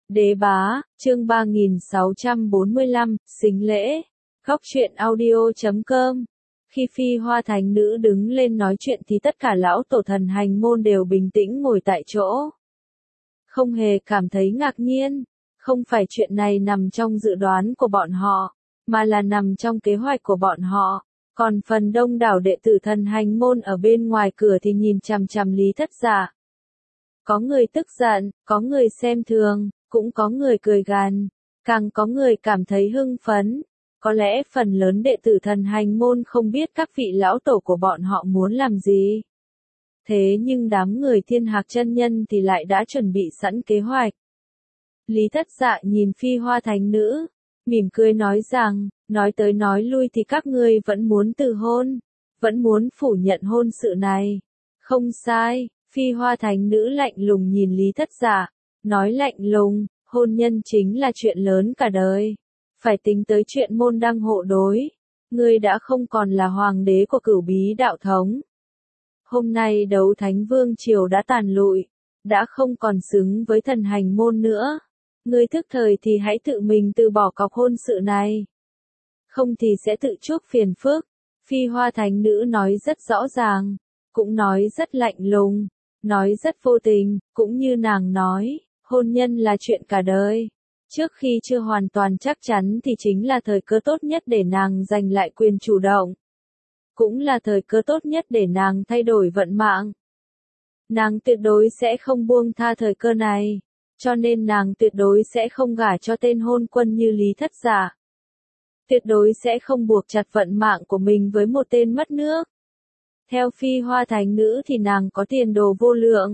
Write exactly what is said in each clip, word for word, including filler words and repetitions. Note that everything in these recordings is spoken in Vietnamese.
Đế bá, chương ba nghìn sáu trăm bốn mươi lăm, xính lễ. Góc truyện audio chấm com. Khi Phi Hoa Thánh Nữ đứng lên nói chuyện thì tất cả lão tổ thần hành môn đều bình tĩnh ngồi tại chỗ. Không hề cảm thấy ngạc nhiên, không phải chuyện này nằm trong dự đoán của bọn họ, mà là nằm trong kế hoạch của bọn họ. Còn phần đông đảo đệ tử thần hành môn ở bên ngoài cửa thì nhìn chằm chằm Lý Thất Dạ. Có người tức giận, có người xem thường, cũng có người cười gằn, càng có người cảm thấy hưng phấn. Có lẽ phần lớn đệ tử thần hành môn không biết các vị lão tổ của bọn họ muốn làm gì. Thế nhưng đám người Thiên Hạc chân nhân thì lại đã chuẩn bị sẵn kế hoạch. Lý Thất Dạ nhìn Phi Hoa Thánh Nữ, mỉm cười nói rằng, nói tới nói lui thì các ngươi vẫn muốn từ hôn, vẫn muốn phủ nhận hôn sự này. Không sai, Phi Hoa Thánh Nữ lạnh lùng nhìn Lý Thất Dạ, nói lạnh lùng, hôn nhân chính là chuyện lớn cả đời. Phải tính tới chuyện môn đăng hộ đối. Ngươi đã không còn là hoàng đế của Cửu Bí đạo thống. Hôm nay đấu Thánh Vương Triều đã tàn lụi, đã không còn xứng với thần hành môn nữa. Ngươi thức thời thì hãy tự mình từ bỏ cọc hôn sự này. Không thì sẽ tự chuốc phiền phức. Phi Hoa Thánh Nữ nói rất rõ ràng, cũng nói rất lạnh lùng, nói rất vô tình, cũng như nàng nói, hôn nhân là chuyện cả đời. Trước khi chưa hoàn toàn chắc chắn thì chính là thời cơ tốt nhất để nàng giành lại quyền chủ động. Cũng là thời cơ tốt nhất để nàng thay đổi vận mạng. Nàng tuyệt đối sẽ không buông tha thời cơ này, cho nên nàng tuyệt đối sẽ không gả cho tên hôn quân như Lý Thất Dạ. Tuyệt đối sẽ không buộc chặt vận mạng của mình với một tên mất nước. Theo Phi Hoa Thánh Nữ thì nàng có tiền đồ vô lượng.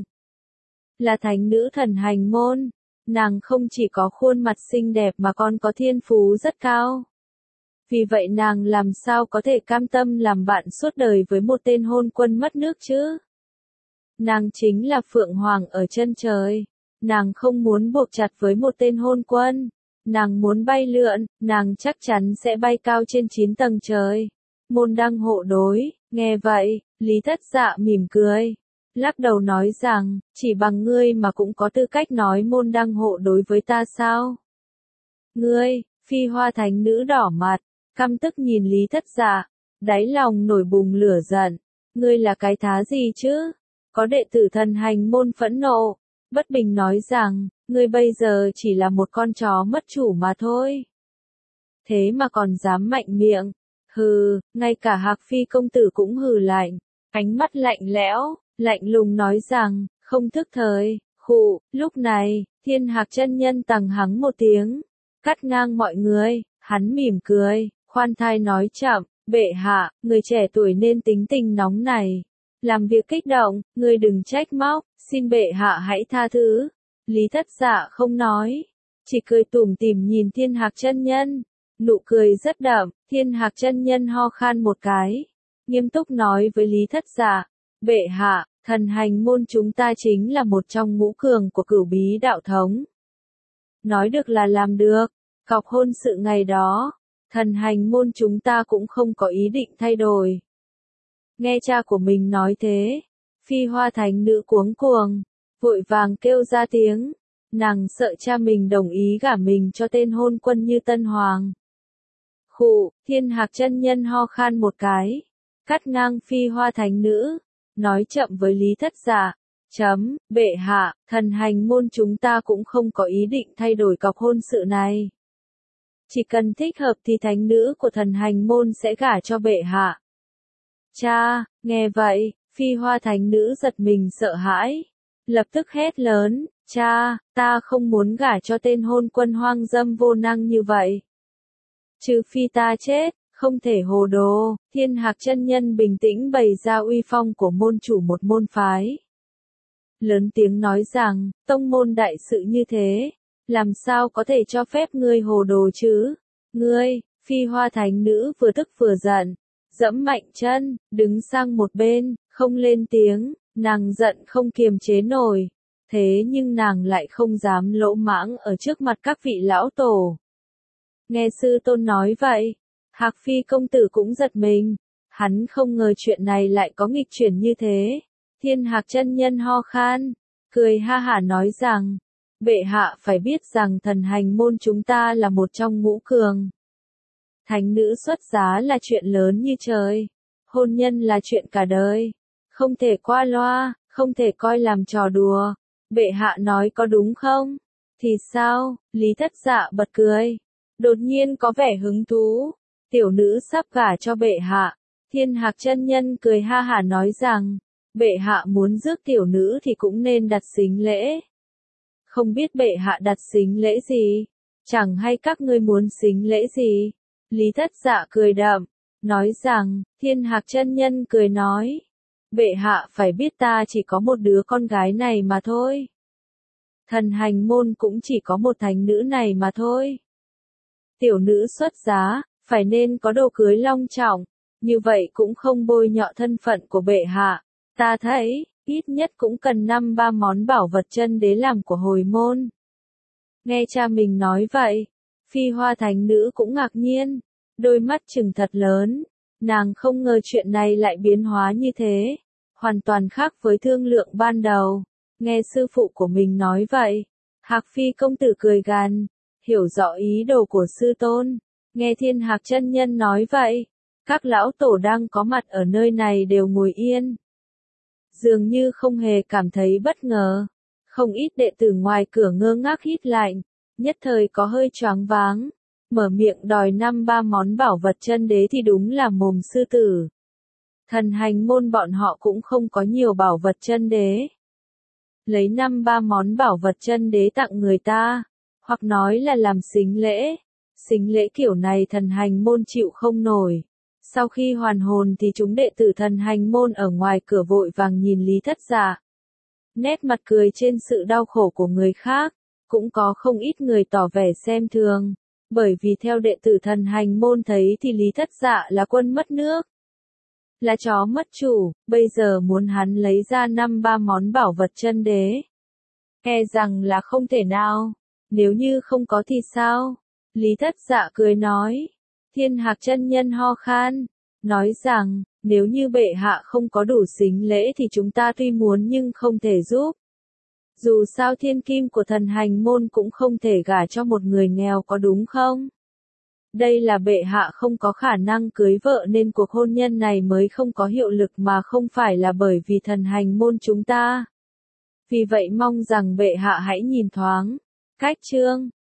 Là thánh nữ thần hành môn. Nàng không chỉ có khuôn mặt xinh đẹp mà còn có thiên phú rất cao. Vì vậy nàng làm sao có thể cam tâm làm bạn suốt đời với một tên hôn quân mất nước chứ? Nàng chính là Phượng Hoàng ở chân trời. Nàng không muốn buộc chặt với một tên hôn quân. Nàng muốn bay lượn, nàng chắc chắn sẽ bay cao trên chín tầng trời. Môn đăng hộ đối, nghe vậy, Lý Thất Dạ mỉm cười. Lắc đầu nói rằng, chỉ bằng ngươi mà cũng có tư cách nói môn đăng hộ đối với ta sao? Ngươi, Phi Hoa Thánh Nữ đỏ mặt, căm tức nhìn Lý Thất Dạ, đáy lòng nổi bùng lửa giận. Ngươi là cái thá gì chứ? Có đệ tử thần hành môn phẫn nộ, bất bình nói rằng, ngươi bây giờ chỉ là một con chó mất chủ mà thôi. Thế mà còn dám mạnh miệng. Hừ, ngay cả Hạc Phi công tử cũng hừ lạnh, ánh mắt lạnh lẽo. Lạnh lùng nói rằng, không thức thời, khụ, lúc này, Thiên Hạc chân nhân tằng hắng một tiếng, cắt ngang mọi người, hắn mỉm cười, khoan thai nói chậm, bệ hạ, người trẻ tuổi nên tính tình nóng này, làm việc kích động, người đừng trách móc, xin bệ hạ hãy tha thứ. Lý Thất Dạ không nói, chỉ cười tủm tỉm nhìn Thiên Hạc chân nhân, nụ cười rất đậm. Thiên Hạc chân nhân ho khan một cái, nghiêm túc nói với Lý Thất Dạ. Bệ hạ, thần hành môn chúng ta chính là một trong ngũ cường của Cửu Bí đạo thống. Nói được là làm được, cọc hôn sự ngày đó, thần hành môn chúng ta cũng không có ý định thay đổi. Nghe cha của mình nói thế, Phi Hoa Thánh Nữ cuống cuồng, vội vàng kêu ra tiếng, nàng sợ cha mình đồng ý gả mình cho tên hôn quân như Tân Hoàng. Khụ, Thiên Hạc chân nhân ho khan một cái, cắt ngang Phi Hoa Thánh Nữ. Nói chậm với Lý Thất Dạ, chấm, bệ hạ, thần hành môn chúng ta cũng không có ý định thay đổi cọc hôn sự này. Chỉ cần thích hợp thì thánh nữ của thần hành môn sẽ gả cho bệ hạ. Cha, nghe vậy, Phi Hoa Thánh Nữ giật mình sợ hãi, lập tức hét lớn, cha, ta không muốn gả cho tên hôn quân hoang dâm vô năng như vậy. Trừ phi ta chết. Không thể hồ đồ, Thiên Hạc chân nhân bình tĩnh bày ra uy phong của môn chủ một môn phái. Lớn tiếng nói rằng, tông môn đại sự như thế, làm sao có thể cho phép ngươi hồ đồ chứ? Ngươi, Phi Hoa Thánh Nữ vừa tức vừa giận, dẫm mạnh chân, đứng sang một bên, không lên tiếng, nàng giận không kiềm chế nổi. Thế nhưng nàng lại không dám lỗ mãng ở trước mặt các vị lão tổ. Nghe sư tôn nói vậy, Hạc Phi công tử cũng giật mình, hắn không ngờ chuyện này lại có nghịch chuyển như thế. Thiên Hạc chân nhân ho khan, cười ha hả nói rằng, Bệ hạ phải biết rằng thần hành môn chúng ta là một trong ngũ cường. Thánh nữ xuất giá là chuyện lớn như trời. Hôn nhân là chuyện cả đời. Không thể qua loa, không thể coi làm trò đùa. Bệ hạ nói có đúng không? Thì sao? Lý Thất Dạ bật cười. Đột nhiên có vẻ hứng thú. Tiểu nữ sắp gả cho bệ hạ. Thiên Hạc chân nhân cười ha hả nói rằng, bệ hạ muốn rước tiểu nữ thì cũng nên đặt sính lễ. Không biết bệ hạ đặt sính lễ gì? Chẳng hay các ngươi muốn sính lễ gì? Lý Thất Dạ cười đạm, nói rằng, Thiên Hạc chân nhân cười nói, bệ hạ phải biết ta chỉ có một đứa con gái này mà thôi. Thần hành môn cũng chỉ có một thánh nữ này mà thôi. Tiểu nữ xuất giá, phải nên có đồ cưới long trọng, như vậy cũng không bôi nhọ thân phận của bệ hạ. Ta thấy, ít nhất cũng cần năm ba món bảo vật chân đế làm của hồi môn. Nghe cha mình nói vậy, Phi Hoa thánh nữ cũng ngạc nhiên, đôi mắt trừng thật lớn, nàng không ngờ chuyện này lại biến hóa như thế, hoàn toàn khác với thương lượng ban đầu. Nghe sư phụ của mình nói vậy, Hạc Phi công tử cười gằn, hiểu rõ ý đồ của sư tôn. Nghe Thiên Hạc chân nhân nói vậy, các lão tổ đang có mặt ở nơi này đều ngồi yên. Dường như không hề cảm thấy bất ngờ. Không ít đệ tử ngoài cửa ngơ ngác hít lạnh, nhất thời có hơi choáng váng, mở miệng đòi năm ba món bảo vật chân đế thì đúng là mồm sư tử. Thần hành môn bọn họ cũng không có nhiều bảo vật chân đế. Lấy năm ba món bảo vật chân đế tặng người ta, hoặc nói là làm sính lễ. Sính lễ kiểu này thần hành môn chịu không nổi. Sau khi hoàn hồn thì chúng đệ tử thần hành môn ở ngoài cửa vội vàng nhìn Lý Thất Dạ. Nét mặt cười trên sự đau khổ của người khác, cũng có không ít người tỏ vẻ xem thường, bởi vì theo đệ tử thần hành môn thấy thì Lý Thất Dạ là quân mất nước, là chó mất chủ, bây giờ muốn hắn lấy ra năm ba món bảo vật chân đế. E rằng là không thể nào, nếu như không có thì sao? Lý Thất Dạ cười nói. Thiên Hạc chân nhân ho khan, nói rằng, nếu như bệ hạ không có đủ sính lễ thì chúng ta tuy muốn nhưng không thể giúp. Dù sao thiên kim của thần hành môn cũng không thể gả cho một người nghèo có đúng không? Đây là bệ hạ không có khả năng cưới vợ nên cuộc hôn nhân này mới không có hiệu lực mà không phải là bởi vì thần hành môn chúng ta. Vì vậy mong rằng bệ hạ hãy nhìn thoáng. Cách chương